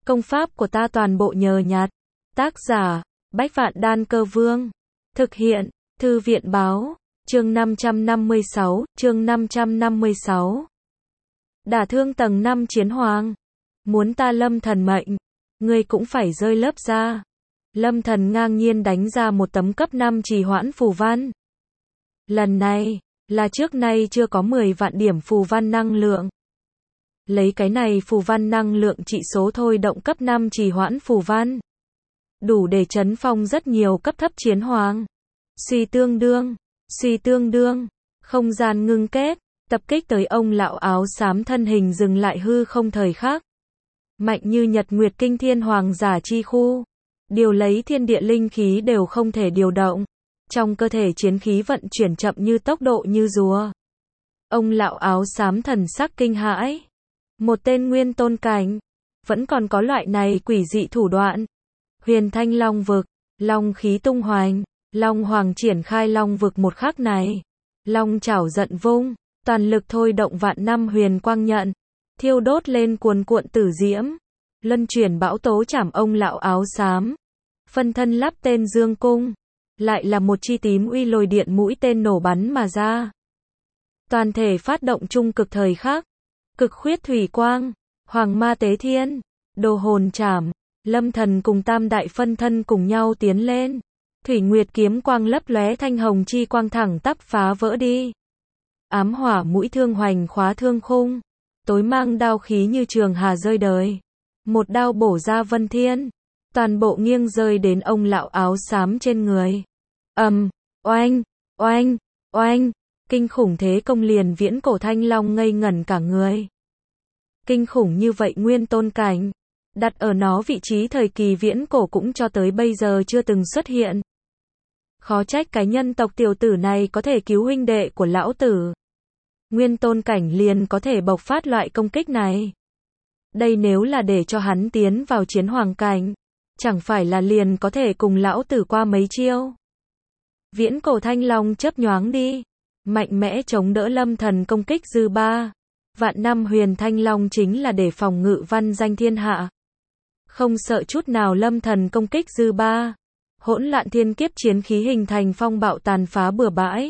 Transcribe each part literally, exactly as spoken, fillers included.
Công pháp của ta toàn bộ nhờ nhặt. Tác giả, Bách Vạn Đan Cơ Vương. Thực hiện, Thư viện Báo. Chương năm trăm năm mươi sáu, chương năm trăm năm mươi sáu. Đả thương tầng năm chiến hoàng. Muốn ta Lâm Thần mệnh, ngươi cũng phải rơi lớp ra. Lâm Thần ngang nhiên đánh ra một tấm cấp năm trì hoãn phù văn. Lần này, là trước nay chưa có mười vạn điểm phù văn năng lượng. Lấy cái này phù văn năng lượng trị số thôi động cấp năm trì hoãn phù văn. Đủ để chấn phong rất nhiều cấp thấp chiến hoàng. Suy tương đương, suy tương đương, không gian ngưng kết, tập kích tới ông lão áo xám thân hình dừng lại hư không thời khắc. Mạnh như nhật nguyệt kinh thiên hoàng giả chi khu. Điều lấy thiên địa linh khí đều không thể điều động. Trong cơ thể chiến khí vận chuyển chậm như tốc độ như rùa. Ông lão áo xám thần sắc kinh hãi. Một tên nguyên tôn cảnh. Vẫn còn có loại này quỷ dị thủ đoạn. Huyền thanh long vực. Long khí tung hoành. Long hoàng triển khai long vực một khắc này. Long chảo giận vung. Toàn lực thôi động vạn năm huyền quang nhận. Thiêu đốt lên cuồn cuộn tử diễm. Lân chuyển bão tố chảm ông lão áo xám. Phân thân lắp tên dương cung. Lại là một chi tím uy lôi điện mũi tên nổ bắn mà ra. Toàn thể phát động trung cực thời khắc. Cực khuyết thủy quang. Hoàng ma tế thiên. Đồ hồn chảm. Lâm Thần cùng tam đại phân thân cùng nhau tiến lên. Thủy nguyệt kiếm quang lấp lóe thanh hồng chi quang thẳng tắp phá vỡ đi. Ám hỏa mũi thương hoành khóa thương khung. Tối mang đao khí như trường hà rơi đời. Một đao bổ ra vân thiên. Toàn bộ nghiêng rơi đến ông lão áo xám trên người. Ầm, um, oanh, oanh, oanh, kinh khủng thế công liền viễn cổ thanh long ngây ngẩn cả người. Kinh khủng như vậy nguyên tôn cảnh. Đặt ở nó vị trí thời kỳ viễn cổ cũng cho tới bây giờ chưa từng xuất hiện. Khó trách cái nhân tộc tiểu tử này có thể cứu huynh đệ của lão tử. Nguyên tôn cảnh liền có thể bộc phát loại công kích này. Đây nếu là để cho hắn tiến vào chiến hoàng cảnh, chẳng phải là liền có thể cùng lão tử qua mấy chiêu. Viễn cổ thanh long chớp nhoáng đi, mạnh mẽ chống đỡ Lâm Thần công kích dư ba. Vạn năm huyền thanh long chính là để phòng ngự văn danh thiên hạ. Không sợ chút nào Lâm Thần công kích dư ba. Hỗn loạn thiên kiếp chiến khí hình thành phong bạo tàn phá bừa bãi.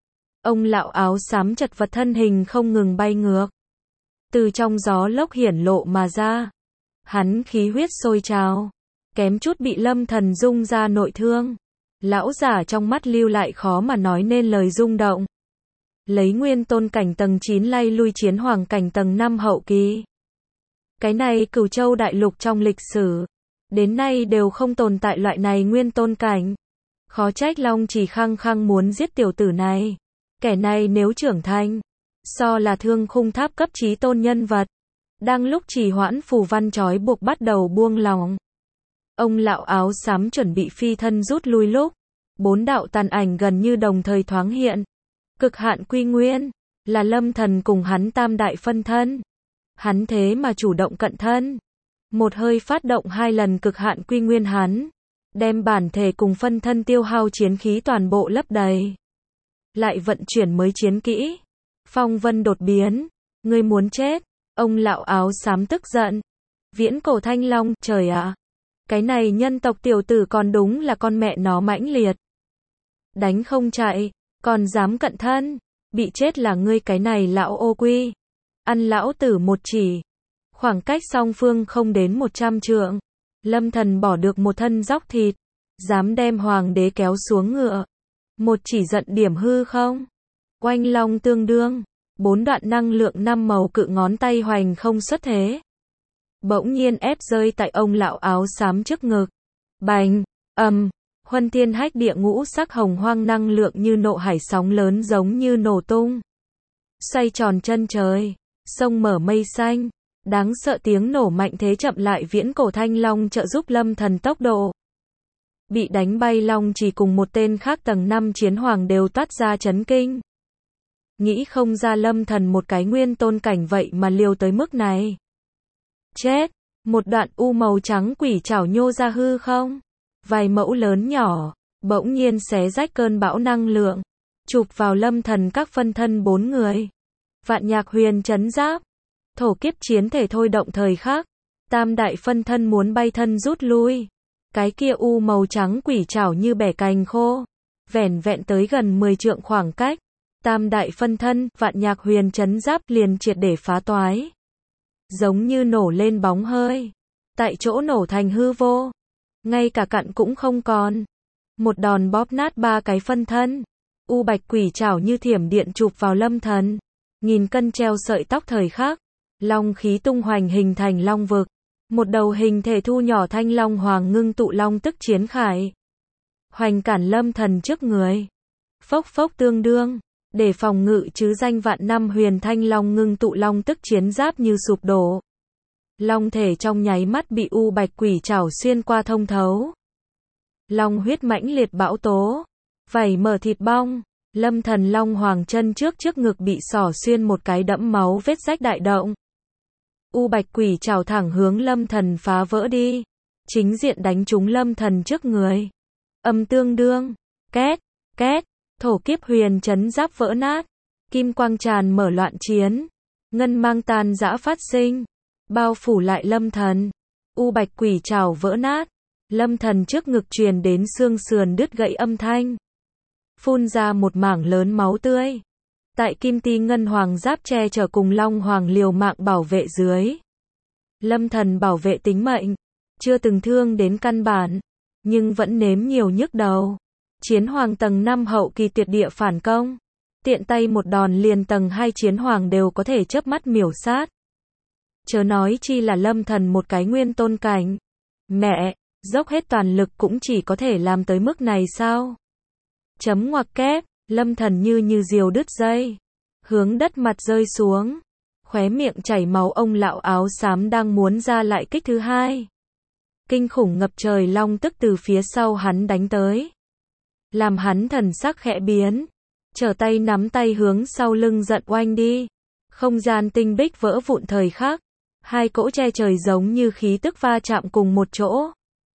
Ông lão áo xám chật vật thân hình không ngừng bay ngược. Từ trong gió lốc hiển lộ mà ra. Hắn khí huyết sôi trào. Kém chút bị Lâm Thần rung ra nội thương. Lão giả trong mắt lưu lại khó mà nói nên lời rung động. Lấy nguyên tôn cảnh tầng chín lay lui chiến hoàng cảnh tầng năm hậu kỳ. Cái này Cửu Châu đại lục trong lịch sử. Đến nay đều không tồn tại loại này nguyên tôn cảnh. Khó trách Long chỉ khăng khăng muốn giết tiểu tử này. Kẻ này nếu trưởng thành, so là thương khung tháp cấp chí tôn nhân vật. Đang lúc trì hoãn phù văn trói buộc bắt đầu buông lỏng. Ông lão áo xám chuẩn bị phi thân rút lui lúc. Bốn đạo tàn ảnh gần như đồng thời thoáng hiện. Cực hạn quy nguyên, là Lâm Thần cùng hắn tam đại phân thân. Hắn thế mà chủ động cận thân. Một hơi phát động hai lần cực hạn quy nguyên hắn. Đem bản thể cùng phân thân tiêu hao chiến khí toàn bộ lấp đầy. Lại vận chuyển mới chiến kỹ. Phong vân đột biến. Ngươi muốn chết. Ông lão áo xám tức giận. Viễn cổ thanh long, trời ạ. Cái này nhân tộc tiểu tử còn đúng là con mẹ nó mãnh liệt. Đánh không chạy, còn dám cận thân. Bị chết là ngươi cái này lão ô quy. Ăn lão tử một chỉ. Khoảng cách song phương không đến một trăm trượng. Lâm Thần bỏ được một thân dóc thịt. Dám đem hoàng đế kéo xuống ngựa. Một chỉ giận điểm hư không? Oanh long tương đương. Bốn đoạn năng lượng năm màu cự ngón tay hoành không xuất thế. Bỗng nhiên ép rơi tại ông lão áo xám trước ngực. Bành, ầm, huân thiên hách địa ngũ sắc hồng hoang năng lượng như nộ hải sóng lớn giống như nổ tung. Xoay tròn chân trời, sông mở mây xanh. Đáng sợ tiếng nổ mạnh thế chậm lại viễn cổ thanh long trợ giúp Lâm Thần tốc độ. Bị đánh bay long chỉ cùng một tên khác tầng năm chiến hoàng đều toát ra chấn kinh. Nghĩ không ra Lâm Thần một cái nguyên tôn cảnh vậy mà liều tới mức này. Chết, một đoạn u màu trắng quỷ trảo nhô ra hư không. Vài mẫu lớn nhỏ, bỗng nhiên xé rách cơn bão năng lượng. Chụp vào Lâm Thần các phân thân bốn người. Vạn nhạc huyền chấn giáp. Thổ kiếp chiến thể thôi động thời khắc. Tam đại phân thân muốn bay thân rút lui. Cái kia u màu trắng quỷ trảo như bẻ cành khô. Vẻn vẹn tới gần mười trượng khoảng cách. Tam đại phân thân, vạn nhạc huyền chấn giáp liền triệt để phá toái. Giống như nổ lên bóng hơi. Tại chỗ nổ thành hư vô. Ngay cả cặn cũng không còn. Một đòn bóp nát ba cái phân thân. U bạch quỷ trảo như thiểm điện chụp vào Lâm Thần. Nghìn cân treo sợi tóc thời khắc. Long khí tung hoành hình thành long vực. Một đầu hình thể thu nhỏ thanh long hoàng ngưng tụ long tức chiến khải. Hoành cản Lâm Thần trước người. Phốc phốc tương đương. Để phòng ngự chứ danh vạn năm huyền thanh long ngưng tụ long tức chiến giáp như sụp đổ. Long thể trong nháy mắt bị u bạch quỷ trảo xuyên qua thông thấu. Long huyết mãnh liệt bão tố. Vảy mở thịt bong. Lâm Thần long hoàng chân trước trước ngực bị xỏ xuyên một cái đẫm máu vết rách đại động. U bạch quỷ trảo thẳng hướng Lâm Thần phá vỡ đi. Chính diện đánh trúng Lâm Thần trước người. Âm tương đương. Két, két. Thổ kiếp huyền chấn giáp vỡ nát. Kim quang tràn mở loạn chiến. Ngân mang tan rã phát sinh. Bao phủ lại Lâm Thần. U bạch quỷ trảo vỡ nát. Lâm Thần trước ngực truyền đến xương sườn đứt gãy âm thanh. Phun ra một mảng lớn máu tươi. Tại kim ti ngân hoàng giáp che chở cùng long hoàng liều mạng bảo vệ dưới. Lâm Thần bảo vệ tính mệnh. Chưa từng thương đến căn bản. Nhưng vẫn nếm nhiều nhức đầu. Chiến hoàng tầng năm hậu kỳ tuyệt địa phản công. Tiện tay một đòn liền tầng hai chiến hoàng đều có thể chớp mắt miểu sát. Chớ nói chi là Lâm Thần một cái nguyên tôn cảnh. Mẹ, dốc hết toàn lực cũng chỉ có thể làm tới mức này sao? Chấm ngoặc kép, Lâm Thần như như diều đứt dây. Hướng đất mặt rơi xuống. Khóe miệng chảy máu ông lão áo xám đang muốn ra lại kích thứ hai. Kinh khủng ngập trời long tức từ phía sau hắn đánh tới. Làm hắn thần sắc khẽ biến. Trở tay nắm tay hướng sau lưng giận oanh đi. Không gian tinh bích vỡ vụn thời khắc. Hai cỗ che trời giống như khí tức va chạm cùng một chỗ.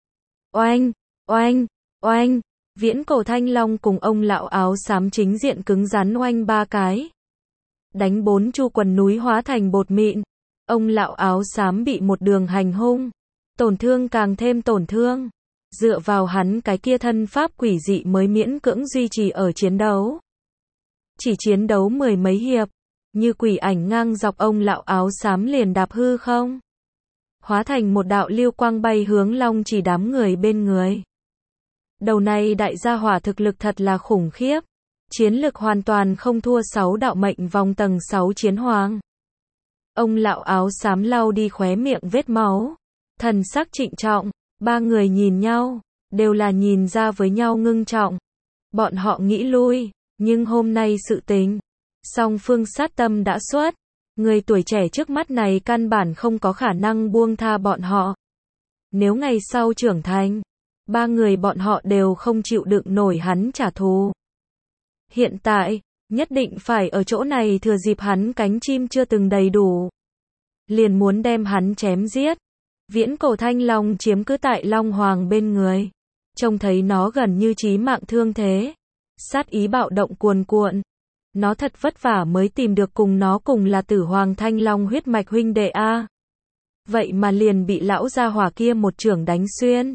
Oanh, oanh, oanh. Viễn cổ thanh long cùng ông lão áo xám chính diện cứng rắn oanh ba cái. Đánh bốn chu quần núi hóa thành bột mịn. Ông lão áo xám bị một đường hành hung. Tổn thương càng thêm tổn thương. Dựa vào hắn cái kia thân pháp quỷ dị mới miễn cưỡng duy trì ở chiến đấu. Chỉ chiến đấu mười mấy hiệp. Như quỷ ảnh ngang dọc ông lão áo xám liền đạp hư không. Hóa thành một đạo lưu quang bay hướng long chỉ đám người bên người. Đầu này đại gia hỏa thực lực thật là khủng khiếp. Chiến lực hoàn toàn không thua sáu đạo mệnh vòng tầng sáu chiến hoàng. Ông lão áo xám lau đi khóe miệng vết máu. Thần sắc trịnh trọng. Ba người nhìn nhau. Đều là nhìn ra với nhau ngưng trọng. Bọn họ nghĩ lui. Nhưng hôm nay sự tình. Song phương sát tâm đã xuất. Người tuổi trẻ trước mắt này căn bản không có khả năng buông tha bọn họ. Nếu ngày sau trưởng thành. Ba người bọn họ đều không chịu đựng nổi hắn trả thù. Hiện tại, nhất định phải ở chỗ này thừa dịp hắn cánh chim chưa từng đầy đủ. Liền muốn đem hắn chém giết. Viễn cổ thanh long chiếm cứ tại long hoàng bên người. Trông thấy nó gần như chí mạng thương thế. Sát ý bạo động cuồn cuộn. Nó thật vất vả mới tìm được cùng nó cùng là tử hoàng thanh long huyết mạch huynh đệ A. Vậy mà liền bị lão gia hỏa kia một chưởng đánh xuyên.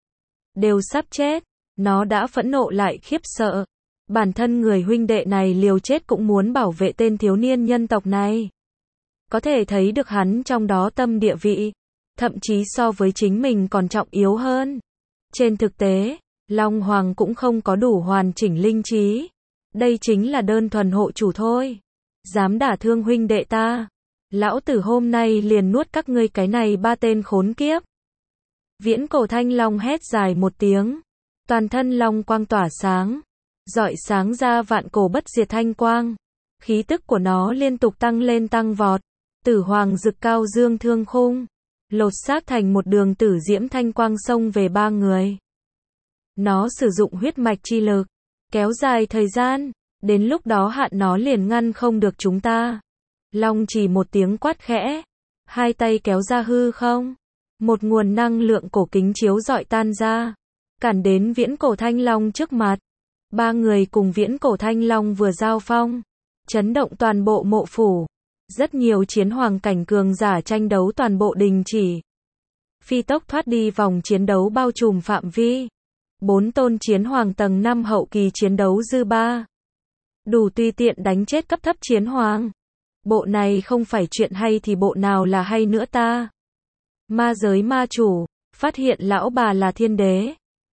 Đều sắp chết. Nó đã phẫn nộ lại khiếp sợ. Bản thân người huynh đệ này liều chết cũng muốn bảo vệ tên thiếu niên nhân tộc này. Có thể thấy được hắn trong đó tâm địa vị. Thậm chí so với chính mình còn trọng yếu hơn. Trên thực tế, Long Hoàng cũng không có đủ hoàn chỉnh linh trí. Đây chính là đơn thuần hộ chủ thôi. Dám đả thương huynh đệ ta. Lão tử hôm nay liền nuốt các ngươi cái này ba tên khốn kiếp. Viễn cổ thanh long hét dài một tiếng. Toàn thân long quang tỏa sáng. Rọi sáng ra vạn cổ bất diệt thanh quang. Khí tức của nó liên tục tăng lên tăng vọt. Tử hoàng rực cao dương thương khung. Lột xác thành một đường tử diễm thanh quang xông về ba người. Nó sử dụng huyết mạch chi lực. Kéo dài thời gian. Đến lúc đó hạn nó liền ngăn không được chúng ta. Long chỉ một tiếng quát khẽ. Hai tay kéo ra hư không. Một nguồn năng lượng cổ kính chiếu rọi tan ra. Cản đến viễn cổ thanh long trước mặt. Ba người cùng viễn cổ thanh long vừa giao phong. Chấn động toàn bộ mộ phủ. Rất nhiều chiến hoàng cảnh cường giả tranh đấu toàn bộ đình chỉ. phi tốc thoát đi vòng chiến đấu bao trùm phạm vi. Bốn tôn chiến hoàng tầng năm hậu kỳ chiến đấu dư ba. Đủ tùy tiện đánh chết cấp thấp chiến hoàng. Bộ này không phải chuyện hay thì bộ nào là hay nữa ta? Ma giới ma chủ, phát hiện lão bà là thiên đế.